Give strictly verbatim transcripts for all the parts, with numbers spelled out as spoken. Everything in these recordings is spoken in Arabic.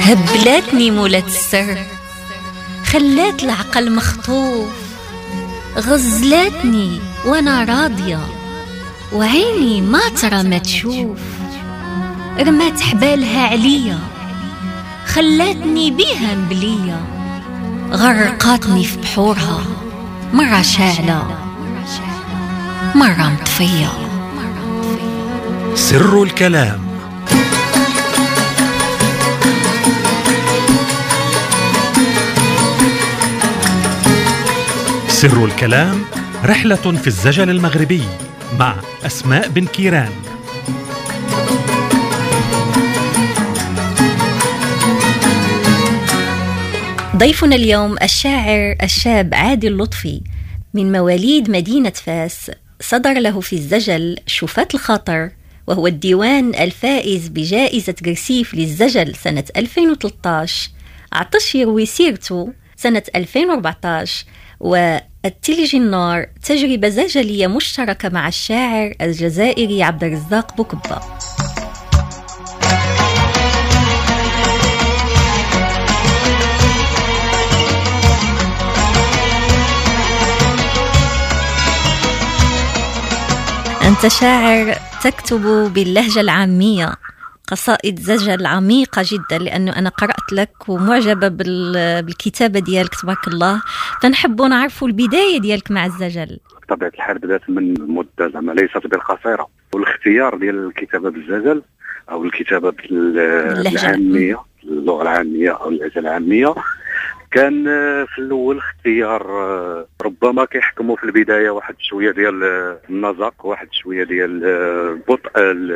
هبلاتني مولات السر، خلات العقل مخطوف، غزلاتني وانا راضية وعيني ما ترى ما تشوف، رمات حبالها عليا خلاتني بيها مبلية، غرقاتني في بحورها مرة شاعلة مرة مطفية. سر الكلام. سر الكلام رحلة في الزجل المغربي مع أسماء بن كيران. ضيفنا اليوم الشاعر الشاب عادل لطفي من مواليد مدينة فاس، صدر له في الزجل شوفات الخاطر، وهو الديوان الفائز بجائزة قرسيف للزجل سنة ألفين وثلاثة عشر، عطش يروي سيرته سنة ألفين وأربعة عشر، والتلج النار تجربة زجلية مشتركة مع الشاعر الجزائري عبد الرزاق بوكبة. أنت شاعر تكتب باللهجة العامية قصائد زجل عميقة جدا، لأنه أنا قرأت لك ومعجبة بالكتابة ديالك تبارك الله، فنحب نعرفوا البداية ديالك مع الزجل. بطبيعة الحال بدأت من مدة زعما ليست بالقصيرة، والاختيار ديال الكتابة بالزجل أو الكتابة بالعامية اللغة العامية أو اللهجة العامية كان في الأول اختيار ربما كيحكموا في البداية واحد شوية ديال النزق، واحد شوية ديال البطء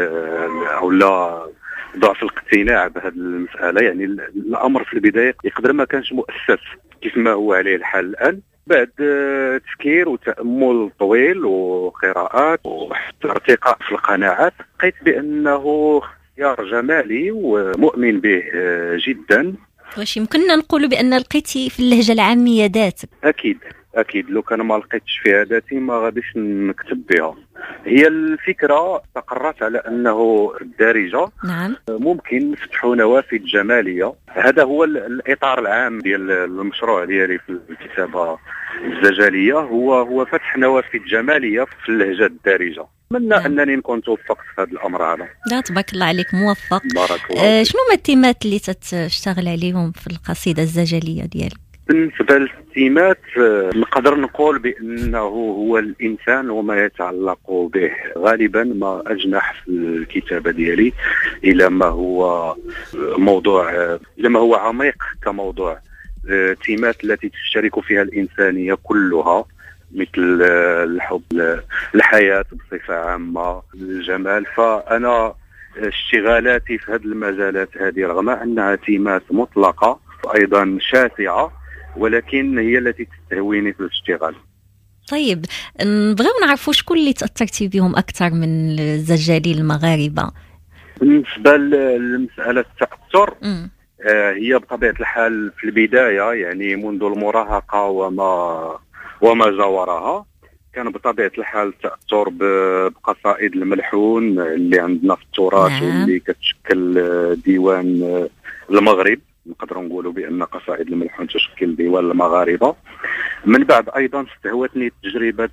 أو لا ضعف الاقتناع بهذه المسألة. يعني الأمر في البداية يقدر ما كانش مؤسس كيف ما هو عليه الحال الآن، بعد تفكير وتأمل طويل وقراءات وحتى ارتقاء في القناعات، لقيت بأنه اختيار جمالي ومؤمن به جدا. واش يمكننا نقول بأن لقيتي في اللهجة العامية ذاتك؟ أكيد أكيد، لو كان ما لقيتش فيها ذاتي ما غاديش نكتب بها. هي الفكرة استقرت على أنه الدارجة نعم ممكن نفتحوا نوافذ جمالية. هذا هو الإطار العام ديال المشروع ديالي في الكتابة الزجلية، هو هو فتح نوافذ جمالية في اللهجة الدارجة. أتمنى نعم. أنني نكون توفقت في هذا الأمر هذا. لا تبارك الله عليك، موفق. بارك الله. آه شنو ما التيمات اللي تشتغل عليهم في القصيدة الزجلية ديالك؟ بالنسبة للتيمات نقدر نقول بأنه هو الإنسان وما يتعلق به. غالبا ما أجنح في الكتابة ديالي إلى ما هو موضوع إلى ما هو عميق كموضوع. التيمات التي تشترك فيها الإنسانية كلها مثل الحب، الحياة بصفة عامة، الجمال. فأنا اشتغالاتي في هذه المجالات هذه رغم أنها تيمات مطلقة وأيضا شاسعة، ولكن هي التي تستهويني في الاشتغال. طيب نبغيو نعرفوا شكون اللي تأثرتي بهم أكثر من الزجالين المغاربة؟ بالنسبة لمسألة التأثر م. هي بطبيعة الحال في البداية يعني منذ المراهقة وما وما جاورها كان بطبيعة الحال التأثر بقصائد الملحون اللي عندنا في التراث نعم. واللي كتشكل ديوان المغرب. نقدر نقولوا بأن قصائد الملحون تشكل ديوان المغاربة. من بعد أيضا استهوتني تجربة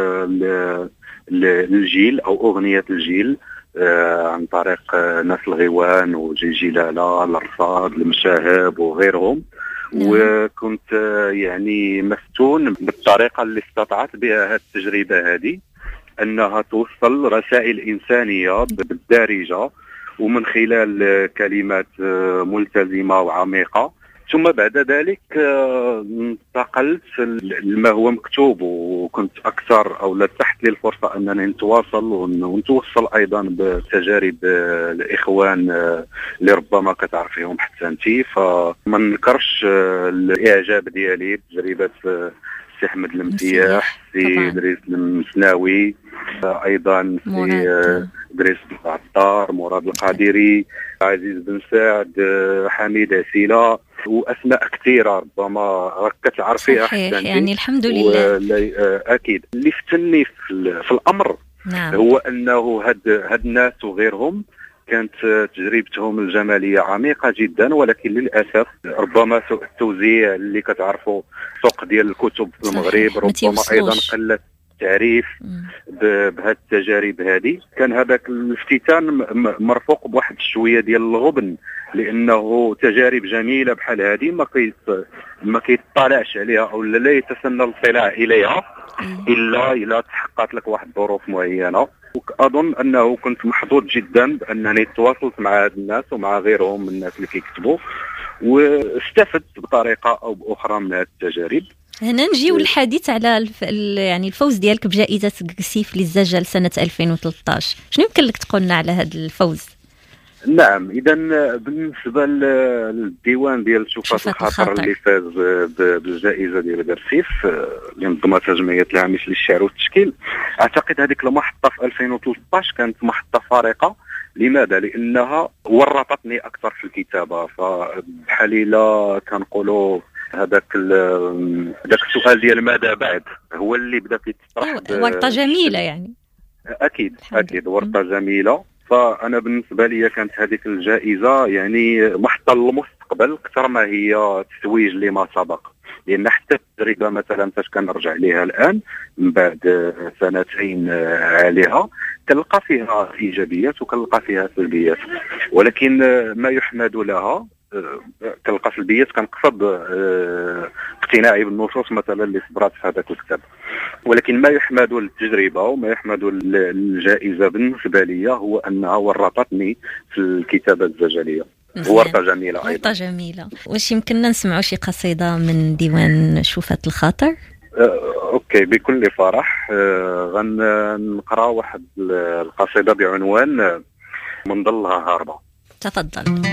الجيل أو أغنية الجيل عن طريق ناس الغيوان وجيجي لالا، الرصاد، المشاهب وغيرهم. وكنت يعني مفتون بالطريقة اللي استطعت بها هذه التجربة هذه أنها توصل رسائل إنسانية بالدارجة ومن خلال كلمات ملتزمة وعميقة. ثم بعد ذلك انتقلت لما هو مكتوب، وكنت أكثر أو لتحت لي الفرصة أنني نتواصل ونتوصل أيضا بتجارب الإخوان اللي ربما كتعرفيهم حتى أنتي. فما نكرش الإعجاب ديالي بتجربة سي أحمد المسيح، سي إدريس المسناوي، أيضا سي إدريس العطار، مراد القادري، عزيز بن سعد، حميد عسيلة وأسماء كثيرة ربما كتعرفيها أحسن. يعني الحمد لله. أكيد اللي فتني في, في الأمر نعم. هو أنه هاد, هاد الناس وغيرهم كانت تجربتهم الجمالية عميقة جدا، ولكن للأسف ربما سوء التوزيع اللي كتعرفوا سوق ديال الكتب في المغرب، ربما أيضا قلة التعريف بهذه التجارب هذه. كان هذاك الافتتان مرفوق بواحد شوية ديال الغبن، لأنه تجارب جميلة بحال هذه ما كيت ما كيطلعش عليها أو لا يتسنى الاطلاع إليها إلا إلا تحققت لك واحد الظروف معينة. وأظن أنه كنت محظوظ جدا بأنني تواصلت مع هاد الناس ومع غيرهم من الناس اللي كيكتبوا، واستفدت بطريقة أو بأخرى من هذه التجارب. هنا نجيو الحديث على الف... يعني الفوز ديالك بجائزة كسيف للزجل سنة ألفين وثلاثة عشر. شنو يمكن لك تقولنا على هذا الفوز؟ نعم، إذا بالنسبة للديوان ديال شوفات الخاطر اللي فاز بالجائزة ديال كسيف اللي نظمتها جمعية الهامش للشعر والتشكيل، أعتقد هذيك المحطة في ألفين وثلاثة عشر كانت محطة فارقة. لماذا؟ لأنها ورطتني أكثر في الكتابة. فبحال إلا كنقولوا هذاك ذاك السؤال ديال ماذا بعد هو اللي بدا كيتطرح. ورطة جميلة يعني. أكيد أكيد ورطة جميلة. فأنا بالنسبة لي كانت هذيك الجائزة يعني محطة للمستقبل أكثر ما هي تتويج لما سبق، لأن حتى التجربة مثلا فاش كنرجع ليها الآن من بعد سنتين عليها كنلقى فيها إيجابيات وكنلقى فيها سلبيات، ولكن ما يحمد لها كنلقى سلبيات كنقصد اقتناعي بالنصوص مثلا اللي صدرات في هذاك الكتاب. ولكن ما يحمد للتجربة وما يحمد للجائزة بالنسبة لي هو أنها ورطتني في الكتابة الزجلية. ورطة جميلة أيضا. ورطة جميلة. واش يمكننا نسمعوا شي قصيدة من ديوان شوفات الخاطر؟ أه، أوكي بكل فرح. أه، غنقرأ واحد القصيدة بعنوان من ظلها هاربة. تفضل.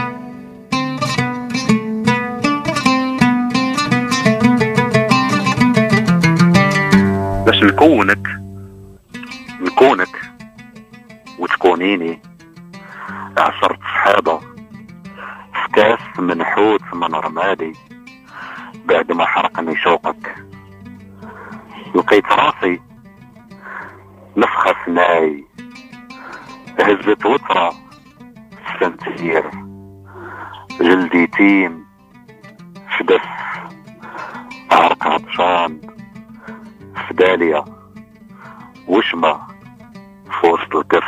باش نكونك نكونك وتكونيني عصرت صحابة في كاس منحوت من رمادي، بعد ما حرقني شوقك لقيت راسي نفخة سناي، هزت وترة سنتير جلدي تيم في دف عرق عطشان في دالية وشمة في وسط الكف،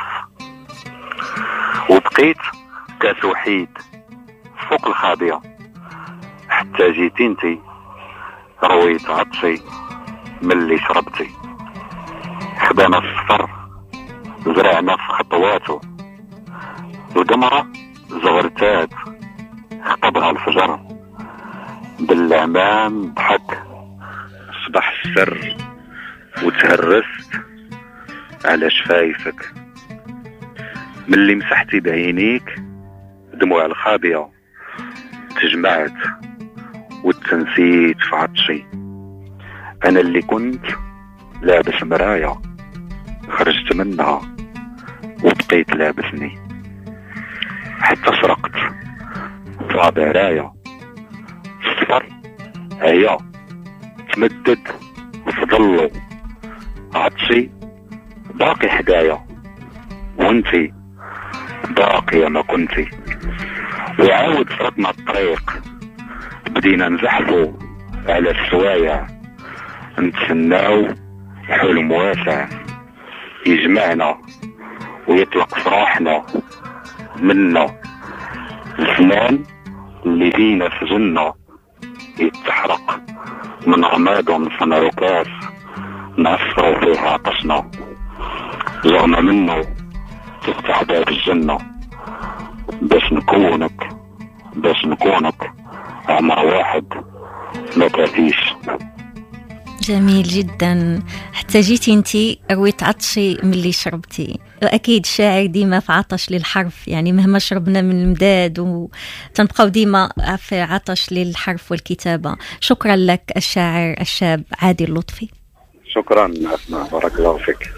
وبقيت كاس وحيد فوق الخابية حتى جيتي انتي رويت عطشي من اللي شربتي. خدانا الصفر زرعنا في خطواته، القمرة زغرتات خطبها الفجر، بالعمام ضحك صبح السر، وتهرست على شفايفك من اللي مسحتي بعينيك دموع الخابية، تجمعت وتنسيت في عطشي. انا اللي كنت لابس مرايا خرجت منها وبقيت لابسني، حتى سرقت طابع راية الصفر هيا تمدد في ظله، عطشي باقي حدايا وانتي باقية ما كنتي. وعاود فرطنا الطريق بدينا نزحفوا على السوايع، نتسناو حلم واسع يجمعنا ويطلق صراحنا منا، الزمان اللي بينا في جنة يتحرق من رماد صنعوا كاس نعصروا فيها عطشنا، زغنا منه تفتح باب الجنة، باش نكونك باش نكونك عمر واحد ما كافيش. جميل جدا. حتى جيتي انتي رويت عطشي من اللي شربتي. واكيد الشاعر ديما في عطش للحرف، يعني مهما شربنا من المداد وتنبقاو ديما في عطش للحرف والكتابة. شكرا لك الشاعر الشاب عادل اللطفي. شكرا أسماء، بارك الله فيك.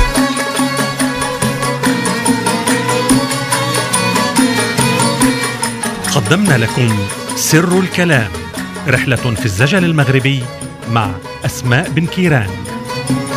قدمنا لكم سر الكلام، رحلة في الزجل المغربي مع أسماء بن كيران.